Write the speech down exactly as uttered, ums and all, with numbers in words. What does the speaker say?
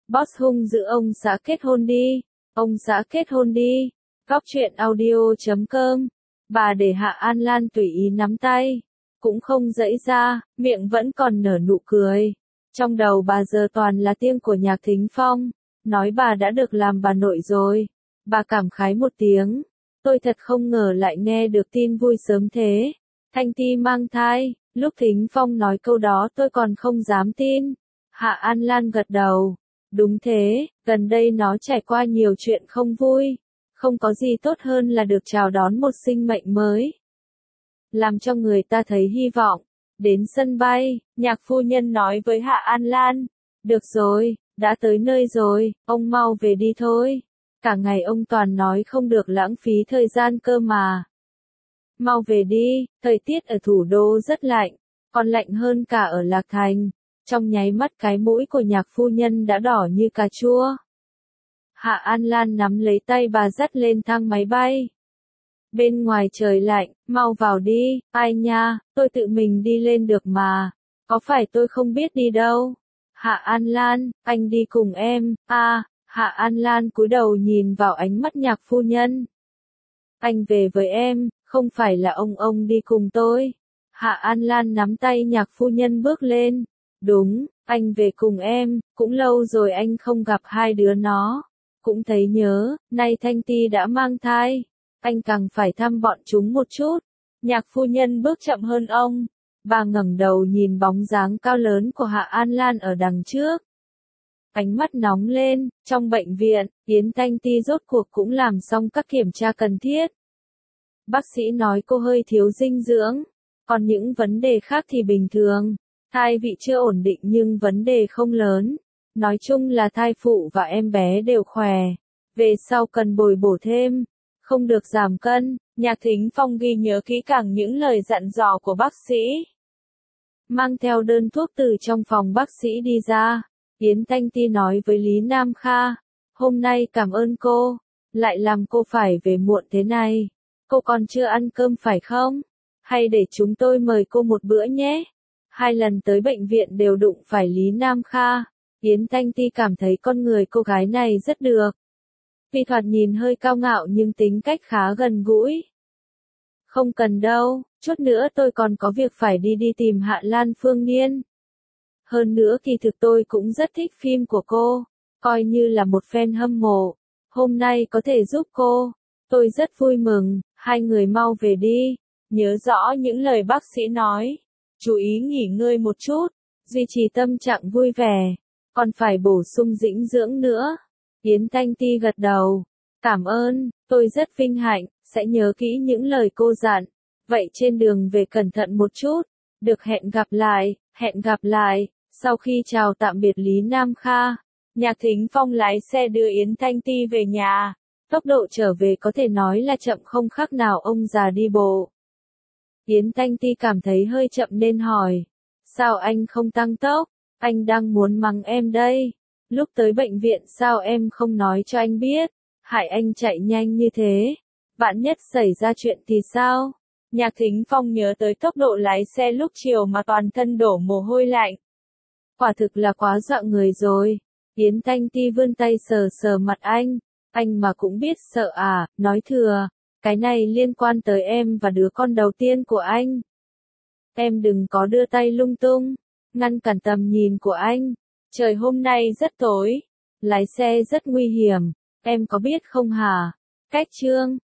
Boss hung dữ ông xã kết hôn đi, ông xã kết hôn đi. Góc truyện audio chấm com. Bà để Hạ An Lan tùy ý nắm tay, cũng không giãy ra, miệng vẫn còn nở nụ cười. Trong đầu bà giờ toàn là tiếng của Nhạc Thính Phong, nói bà đã được làm bà nội rồi. Bà cảm khái một tiếng, tôi thật không ngờ lại nghe được tin vui sớm thế. Thanh Ti mang thai, lúc Thính Phong nói câu đó tôi còn không dám tin. Hạ An Lan gật đầu, đúng thế, gần đây nó trải qua nhiều chuyện không vui. Không có gì tốt hơn là được chào đón một sinh mệnh mới, làm cho người ta thấy hy vọng. Đến sân bay, Nhạc phu nhân nói với Hạ An Lan, được rồi, đã tới nơi rồi, ông mau về đi thôi. Cả ngày ông toàn nói không được lãng phí thời gian cơ mà. Mau về đi, thời tiết ở thủ đô rất lạnh, còn lạnh hơn cả ở Lạc Thành. Trong nháy mắt cái mũi của Nhạc phu nhân đã đỏ như cà chua. Hạ An Lan nắm lấy tay bà dắt lên thang máy bay. Bên ngoài trời lạnh, mau vào đi, ai nha, tôi tự mình đi lên được mà, có phải tôi không biết đi đâu. Hạ An Lan, anh đi cùng em, a à, Hạ An Lan cúi đầu nhìn vào ánh mắt Nhạc phu nhân. Anh về với em, không phải là ông ông đi cùng tôi. Hạ An Lan nắm tay Nhạc phu nhân bước lên. Đúng, anh về cùng em, cũng lâu rồi anh không gặp hai đứa nó. Cũng thấy nhớ, nay Thanh Ti đã mang thai, anh càng phải thăm bọn chúng một chút. Nhạc phu nhân bước chậm hơn ông, bà ngẩng đầu nhìn bóng dáng cao lớn của Hạ An Lan ở đằng trước. Ánh mắt nóng lên, trong bệnh viện, Yến Thanh Ti rốt cuộc cũng làm xong các kiểm tra cần thiết. Bác sĩ nói cô hơi thiếu dinh dưỡng, còn những vấn đề khác thì bình thường, thai vị chưa ổn định nhưng vấn đề không lớn. Nói chung là thai phụ và em bé đều khỏe, về sau cần bồi bổ thêm, không được giảm cân. Nhạc Thính Phong ghi nhớ kỹ càng những lời dặn dò của bác sĩ. Mang theo đơn thuốc từ trong phòng bác sĩ đi ra, Yến Thanh Ti nói với Lý Nam Kha, hôm nay cảm ơn cô, lại làm cô phải về muộn thế này, cô còn chưa ăn cơm phải không? Hay để chúng tôi mời cô một bữa nhé? Hai lần tới bệnh viện đều đụng phải Lý Nam Kha. Yến Thanh Ti cảm thấy con người cô gái này rất được. Vì thoạt nhìn hơi cao ngạo nhưng tính cách khá gần gũi. Không cần đâu, chút nữa tôi còn có việc phải đi đi tìm Hạ Lan Phương Niên. Hơn nữa kỳ thực tôi cũng rất thích phim của cô, coi như là một fan hâm mộ. Hôm nay có thể giúp cô, tôi rất vui mừng, hai người mau về đi. Nhớ rõ những lời bác sĩ nói, chú ý nghỉ ngơi một chút, duy trì tâm trạng vui vẻ. Còn phải bổ sung dinh dưỡng nữa. Yến Thanh Ti gật đầu. Cảm ơn, tôi rất vinh hạnh, sẽ nhớ kỹ những lời cô dặn. Vậy trên đường về cẩn thận một chút. Được, hẹn gặp lại, hẹn gặp lại. Sau khi chào tạm biệt Lý Nam Kha, Nhạc Thính Phong lái xe đưa Yến Thanh Ti về nhà. Tốc độ trở về có thể nói là chậm không khác nào ông già đi bộ. Yến Thanh Ti cảm thấy hơi chậm nên hỏi. Sao anh không tăng tốc? Anh đang muốn mắng em đây. Lúc tới bệnh viện sao em không nói cho anh biết, hại anh chạy nhanh như thế. Vạn nhất xảy ra chuyện thì sao? Nhạc Thính Phong nhớ tới tốc độ lái xe lúc chiều mà toàn thân đổ mồ hôi lạnh. Quả thực là quá dọa người rồi. Yến Thanh Ti vươn tay sờ sờ mặt anh. Anh mà cũng biết sợ à, nói thừa. Cái này liên quan tới em và đứa con đầu tiên của anh. Em đừng có đưa tay lung tung, ngăn cản tầm nhìn của anh. Trời hôm nay rất tối, lái xe rất nguy hiểm, em có biết không hả? Cách chương